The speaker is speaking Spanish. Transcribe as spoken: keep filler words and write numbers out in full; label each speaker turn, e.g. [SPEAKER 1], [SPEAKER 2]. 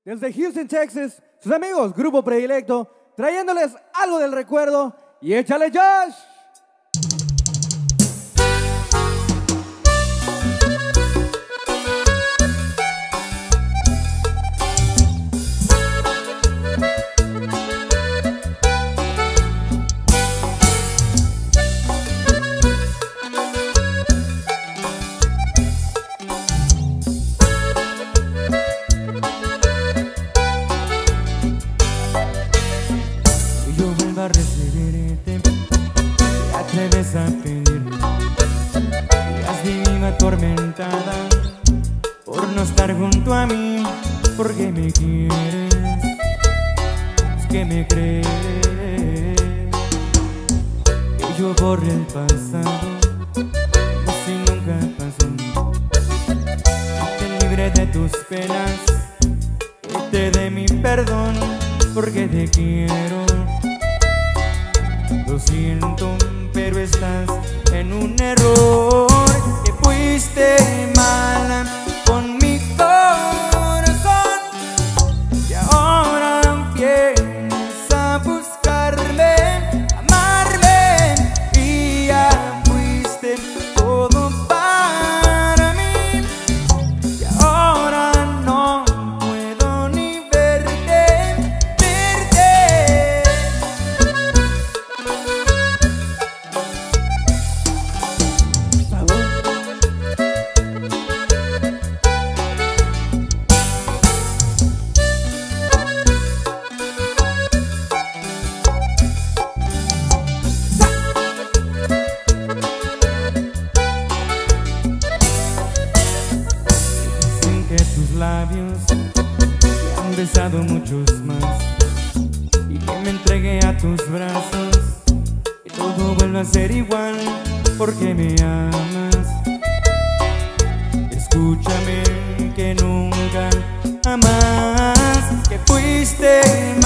[SPEAKER 1] Desde Houston, Texas, sus amigos, Grupo Predilecto, trayéndoles algo del recuerdo. Y échale, Josh.
[SPEAKER 2] A recibirte, te atreves a pedirme, y has vivido atormentada por no estar junto a mí, porque me quieres, es que me crees que yo borré el pasado como si nunca pasó, te libré de tus penas y te dé mi perdón, porque te quiero. Lo siento, pero estás en un error, que fuiste mala con mi corazón y ahora vienes a buscarme, amarme, y ya fuiste todo para mí y ahora no puedo ni verte, verte. Tus labios que han besado muchos más y que me entregué a tus brazos y todo vuelve a ser igual porque me amas. Escúchame, que nunca jamás que fuiste